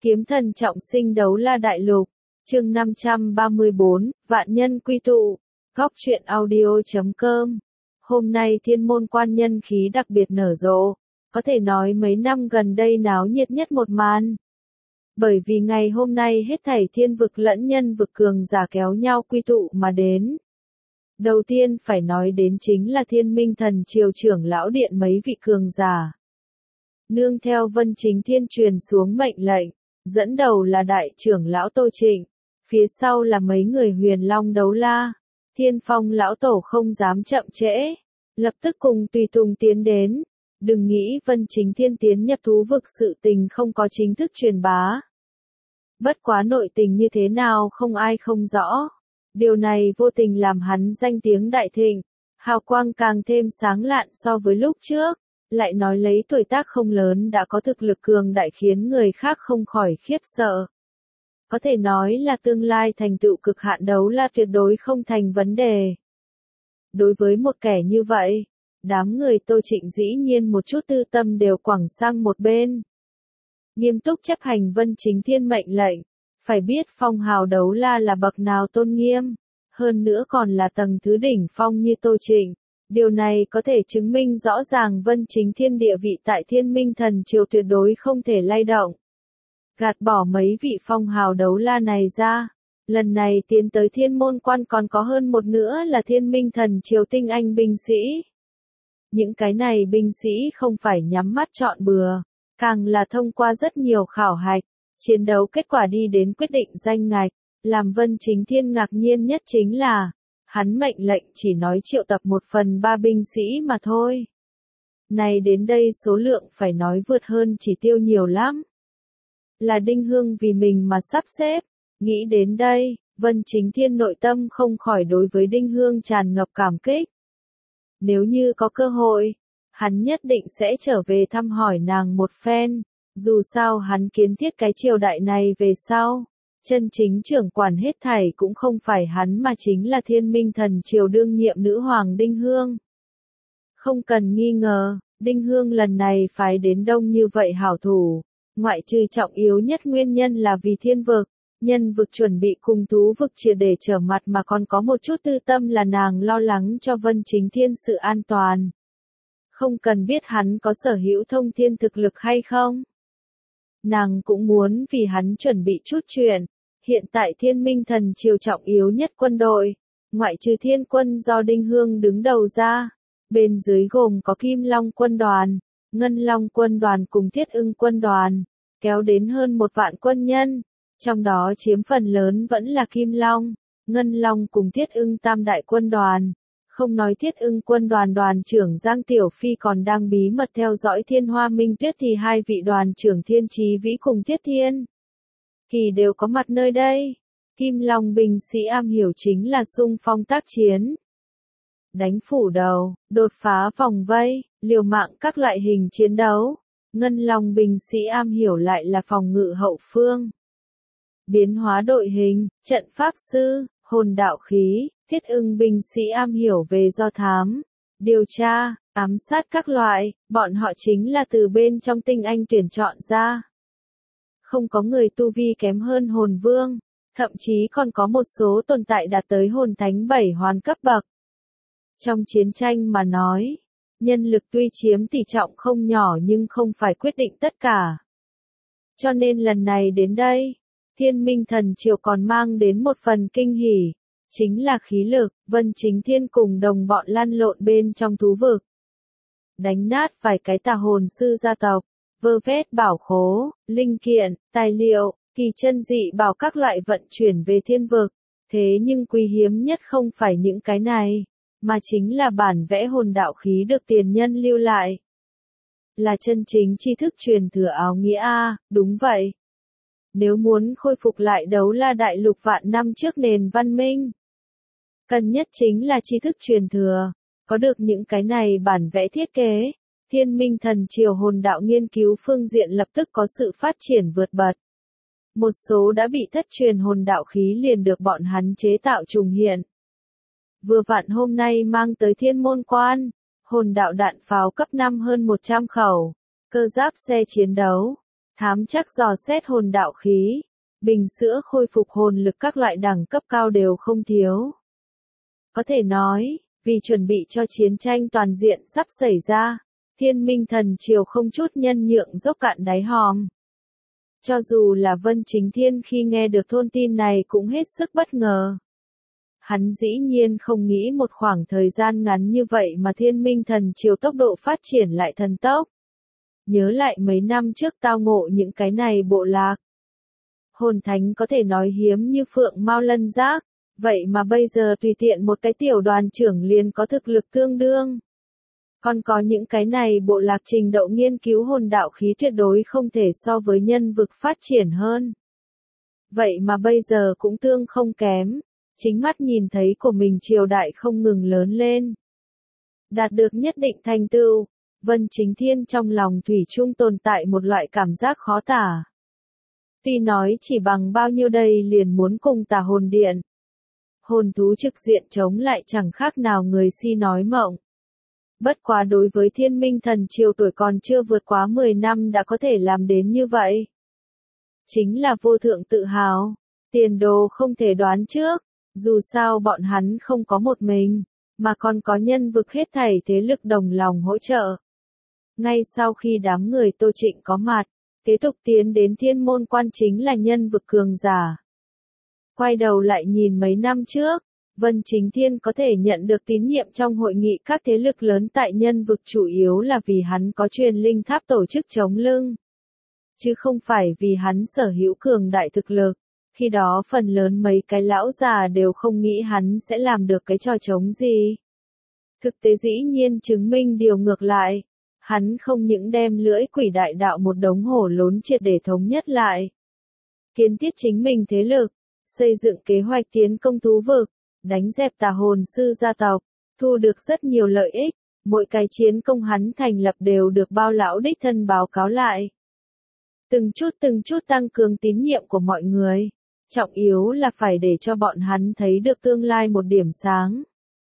Kiếm thần trọng sinh đấu la đại lục, chương 534, vạn nhân quy tụ, góc truyện audio.com. Hôm nay thiên môn quan nhân khí đặc biệt nở rộ, có thể nói mấy năm gần đây náo nhiệt nhất một màn. Bởi vì ngày hôm nay hết thảy thiên vực lẫn nhân vực cường giả kéo nhau quy tụ mà đến. Đầu tiên phải nói đến chính là Thiên Minh Thần Triều trưởng lão điện mấy vị cường giả. Nương theo Vân Chính Thiên truyền xuống mệnh lệnh, dẫn đầu là đại trưởng lão Tô Trịnh, phía sau là mấy người Huyền Long đấu la. Thiên Phong lão tổ không dám chậm trễ, lập tức cùng tùy tùng tiến đến. Đừng nghĩ Vân Chính Thiên tiến nhập thú vực sự tình không có chính thức truyền bá. Bất quá nội tình như thế nào không ai không rõ. Điều này vô tình làm hắn danh tiếng đại thịnh, hào quang càng thêm sáng lạn so với lúc trước. Lại nói lấy tuổi tác không lớn đã có thực lực cường đại khiến người khác không khỏi khiếp sợ. Có thể nói là tương lai thành tựu cực hạn đấu la tuyệt đối không thành vấn đề. Đối với một kẻ như vậy, đám người Tô Trịnh dĩ nhiên một chút tư tâm đều quẳng sang một bên. Nghiêm túc chấp hành Vân Chính Thiên mệnh lệnh, phải biết phong hào đấu la là bậc nào tôn nghiêm, hơn nữa còn là tầng thứ đỉnh phong như Tô Trịnh. Điều này có thể chứng minh rõ ràng Vân Chính Thiên địa vị tại Thiên Minh Thần Triều tuyệt đối không thể lay động. Gạt bỏ mấy vị phong hào đấu la này ra, lần này tiến tới Thiên Môn Quan còn có hơn một nữa là Thiên Minh Thần Triều tinh anh binh sĩ. Những cái này binh sĩ không phải nhắm mắt chọn bừa, càng là thông qua rất nhiều khảo hạch, chiến đấu kết quả đi đến quyết định danh ngạch. Làm Vân Chính Thiên ngạc nhiên nhất chính là hắn mệnh lệnh chỉ nói triệu tập 1/3 binh sĩ mà thôi. Này đến đây số lượng phải nói vượt hơn chỉ tiêu nhiều lắm. Là Đinh Hương vì mình mà sắp xếp. Nghĩ đến đây, Vân Chính Thiên nội tâm không khỏi đối với Đinh Hương tràn ngập cảm kích. Nếu như có cơ hội, hắn nhất định sẽ trở về thăm hỏi nàng một phen. Dù sao hắn kiến thiết cái triều đại này về sau. Chân chính trưởng quản hết thảy cũng không phải hắn mà chính là Thiên Minh Thần Triều đương nhiệm nữ hoàng Đinh Hương. Không cần nghi ngờ, Đinh Hương lần này phái đến đông như vậy hảo thủ, ngoại trừ trọng yếu nhất nguyên nhân là vì thiên vực, nhân vực chuẩn bị cùng thú vực triệt để trở mặt mà còn có một chút tư tâm là nàng lo lắng cho Vân Chính Thiên sự an toàn. Không cần biết hắn có sở hữu thông thiên thực lực hay không. Nàng cũng muốn vì hắn chuẩn bị chút chuyện. Hiện tại Thiên Minh Thần Triều trọng yếu nhất quân đội, ngoại trừ Thiên Quân do Đinh Hương đứng đầu ra, bên dưới gồm có Kim Long quân đoàn, Ngân Long quân đoàn cùng Thiết Ưng quân đoàn, kéo đến hơn 1 vạn quân nhân, trong đó chiếm phần lớn vẫn là Kim Long, Ngân Long cùng Thiết Ưng tam đại quân đoàn. Không nói Thiết Ưng quân đoàn đoàn trưởng Giang Tiểu Phi còn đang bí mật theo dõi Thiên Hoa Minh Tuyết thì hai vị đoàn trưởng Thiên Chí Vĩ cùng Thiết Thiên Kỳ đều có mặt nơi đây. Kim Long binh sĩ am hiểu chính là xung phong tác chiến, đánh phủ đầu, đột phá vòng vây, liều mạng các loại hình chiến đấu. Ngân Long binh sĩ am hiểu lại là phòng ngự hậu phương, biến hóa đội hình, trận pháp sư, hồn đạo khí. Thiết Ưng binh sĩ am hiểu về do thám, điều tra, ám sát các loại, bọn họ chính là từ bên trong tinh anh tuyển chọn ra. Không có người tu vi kém hơn hồn vương, thậm chí còn có một số tồn tại đạt tới hồn thánh 7 hoàn cấp bậc. Trong chiến tranh mà nói, nhân lực tuy chiếm tỷ trọng không nhỏ nhưng không phải quyết định tất cả. Cho nên lần này đến đây, Thiên Minh Thần Triều còn mang đến một phần kinh hỉ, chính là khí lực. Vân Chính Thiên cùng đồng bọn lăn lộn bên trong thú vực, đánh nát vài cái tà hồn sư gia tộc, vơ vét bảo khố, linh kiện, tài liệu, kỳ chân dị bảo các loại vận chuyển về thiên vực. Thế nhưng quý hiếm nhất không phải những cái này, mà chính là bản vẽ hồn đạo khí được tiền nhân lưu lại. Là chân chính tri thức truyền thừa áo nghĩa a, đúng vậy. Nếu muốn khôi phục lại đấu la đại lục vạn năm trước nền văn minh, cần nhất chính là tri thức truyền thừa. Có được những cái này bản vẽ thiết kế, Thiên Minh Thần Triều hồn đạo nghiên cứu phương diện lập tức có sự phát triển vượt bậc. Một số đã bị thất truyền hồn đạo khí liền được bọn hắn chế tạo trùng hiện. Vừa vặn hôm nay mang tới Thiên Môn Quan, hồn đạo đạn pháo cấp 5 hơn 100 khẩu, cơ giáp xe chiến đấu, thám chắc dò xét hồn đạo khí, bình sữa khôi phục hồn lực các loại đẳng cấp cao đều không thiếu. Có thể nói, vì chuẩn bị cho chiến tranh toàn diện sắp xảy ra, Thiên Minh Thần Triều không chút nhân nhượng dốc cạn đáy hòm. Cho dù là Vân Chính Thiên khi nghe được thông tin này cũng hết sức bất ngờ. Hắn dĩ nhiên không nghĩ một khoảng thời gian ngắn như vậy mà Thiên Minh Thần Triều tốc độ phát triển lại thần tốc. Nhớ lại mấy năm trước tao ngộ những cái này bộ lạc. Hồn thánh có thể nói hiếm như phượng mao lân giác, vậy mà bây giờ tùy tiện một cái tiểu đoàn trưởng liền có thực lực tương đương. Còn có những cái này bộ lạc trình độ nghiên cứu hồn đạo khí tuyệt đối không thể so với nhân vực phát triển hơn. Vậy mà bây giờ cũng tương không kém, chính mắt nhìn thấy của mình triều đại không ngừng lớn lên. Đạt được nhất định thành tựu, Vân Chính Thiên trong lòng thủy chung tồn tại một loại cảm giác khó tả. Tuy nói chỉ bằng bao nhiêu đây liền muốn cùng Tà Hồn Điện. Hồn thú trực diện chống lại chẳng khác nào người si nói mộng. Bất quá đối với Thiên Minh Thần Triều tuổi còn chưa vượt quá 10 năm đã có thể làm đến như vậy. Chính là vô thượng tự hào, tiền đồ không thể đoán trước, dù sao bọn hắn không có một mình, mà còn có nhân vực hết thảy thế lực đồng lòng hỗ trợ. Ngay sau khi đám người Tô Trịnh có mặt, kế tục tiến đến Thiên Môn Quan chính là nhân vực cường giả. Quay đầu lại nhìn mấy năm trước, Vân Chính Thiên có thể nhận được tín nhiệm trong hội nghị các thế lực lớn tại nhân vực chủ yếu là vì hắn có truyền linh tháp tổ chức chống lưng. Chứ không phải vì hắn sở hữu cường đại thực lực, khi đó phần lớn mấy cái lão già đều không nghĩ hắn sẽ làm được cái trò chống gì. Thực tế dĩ nhiên chứng minh điều ngược lại, hắn không những đem lưỡi quỷ đại đạo một đống hổ lốn triệt để thống nhất lại. Kiến thiết chính mình thế lực, xây dựng kế hoạch tiến công thú vực, đánh dẹp Tà Hồn sư gia tộc, thu được rất nhiều lợi ích, mỗi cái chiến công hắn thành lập đều được Bao lão đích thân báo cáo lại. Từng chút tăng cường tín nhiệm của mọi người, trọng yếu là phải để cho bọn hắn thấy được tương lai một điểm sáng.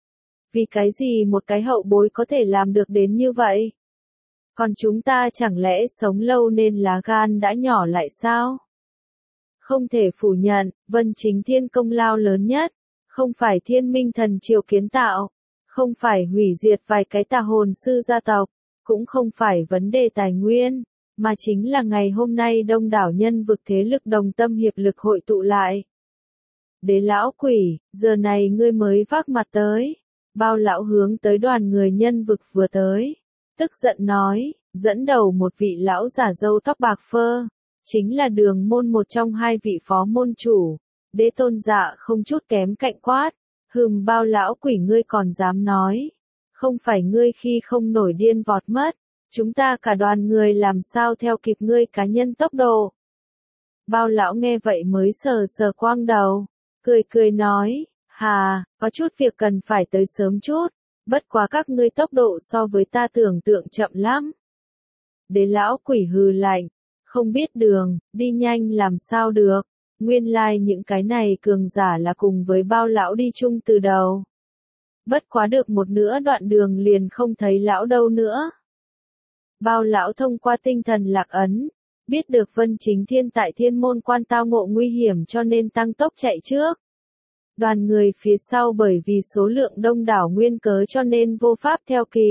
Vì cái gì một cái hậu bối có thể làm được đến như vậy? Còn chúng ta chẳng lẽ sống lâu nên lá gan đã nhỏ lại sao? Không thể phủ nhận, Vân Chính Thiên công lao lớn nhất, không phải Thiên Minh Thần Triều kiến tạo, không phải hủy diệt vài cái Tà Hồn sư gia tộc, cũng không phải vấn đề tài nguyên, mà chính là ngày hôm nay đông đảo nhân vực thế lực đồng tâm hiệp lực hội tụ lại. Đế lão quỷ, giờ này ngươi mới vác mặt tới. Bao lão hướng tới đoàn người nhân vực vừa tới, tức giận nói, dẫn đầu một vị lão giả râu tóc bạc phơ, chính là Đường Môn một trong hai vị phó môn chủ. Đế Tôn Dạ không chút kém cạnh quát, Bao lão quỷ ngươi còn dám nói, không phải ngươi khi không nổi điên vọt mất, chúng ta cả đoàn người làm sao theo kịp ngươi cá nhân tốc độ. Bao lão nghe vậy mới sờ sờ quang đầu, cười nói, hà, có chút việc cần phải tới sớm chút, bất quá các ngươi tốc độ so với ta tưởng tượng chậm lắm. Đế lão quỷ hừ lạnh, không biết đường, đi nhanh làm sao được, nguyên lai những cái này cường giả là cùng với Bao lão đi chung từ đầu. Bất quá được một nửa đoạn đường liền không thấy lão đâu nữa. Bao lão thông qua tinh thần lạc ấn, biết được Vân Chính Thiên tại Thiên Môn Quan tao ngộ nguy hiểm cho nên tăng tốc chạy trước. Đoàn người phía sau bởi vì số lượng đông đảo nguyên cớ cho nên vô pháp theo kịp.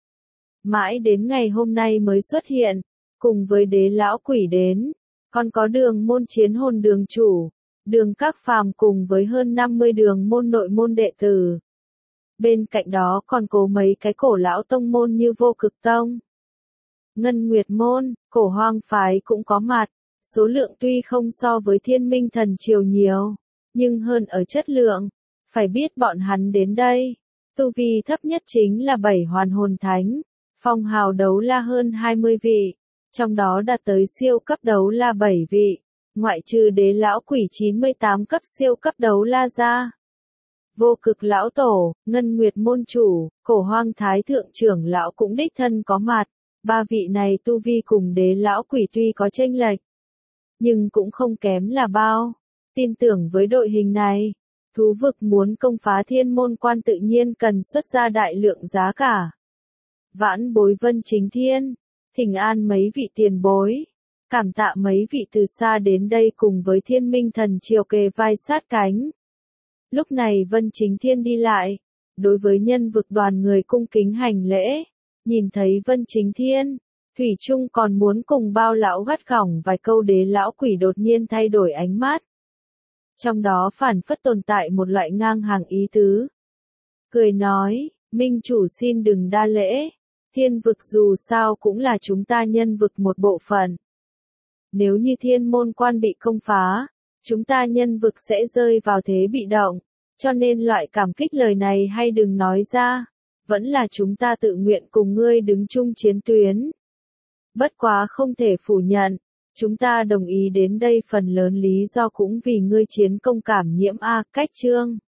Mãi đến ngày hôm nay mới xuất hiện, cùng với đế lão quỷ đến, còn có Đường Môn chiến hồn đường chủ, Đường Các Phàm cùng với hơn 50 đường môn nội môn đệ tử. Bên cạnh đó còn có mấy cái cổ lão tông môn như Vô Cực Tông, Ngân Nguyệt Môn, Cổ Hoang Phái cũng có mặt, số lượng tuy không so với Thiên Minh Thần Triều nhiều, nhưng hơn ở chất lượng. Phải biết bọn hắn đến đây, tu vi thấp nhất chính là 7 hoàn hồn thánh, phong hào đấu la hơn 20 vị, trong đó đạt tới siêu cấp đấu la 7 vị, ngoại trừ đế lão quỷ 98 cấp siêu cấp đấu la ra. Vô Cực lão tổ, Ngân Nguyệt môn chủ, Cổ Hoang Thái thượng trưởng lão cũng đích thân có mặt. Ba vị này tu vi cùng đế lão quỷ tuy có chênh lệch, nhưng cũng không kém là bao. Tin tưởng với đội hình này, thú vực muốn công phá Thiên Môn Quan tự nhiên cần xuất ra đại lượng giá cả. Vãn bối Vân Chính Thiên, thỉnh an mấy vị tiền bối. Cảm tạ mấy vị từ xa đến đây cùng với Thiên Minh Thần Triều kề vai sát cánh. Lúc này Vân Chính Thiên đi lại, đối với nhân vực đoàn người cung kính hành lễ, nhìn thấy Vân Chính Thiên, thủy chung còn muốn cùng bao lão gắt gỏng vài câu đế lão quỷ đột nhiên thay đổi ánh mắt. Trong đó phản phất tồn tại một loại ngang hàng ý tứ. Cười nói, Minh chủ xin đừng đa lễ, thiên vực dù sao cũng là chúng ta nhân vực một bộ phận. Nếu như thiên môn quan bị công phá, chúng ta nhân vực sẽ rơi vào thế bị động, cho nên loại cảm kích lời này hay đừng nói ra, vẫn là chúng ta tự nguyện cùng ngươi đứng chung chiến tuyến. Bất quá không thể phủ nhận, chúng ta đồng ý đến đây phần lớn lý do cũng vì ngươi chiến công cảm nhiễm cách chương.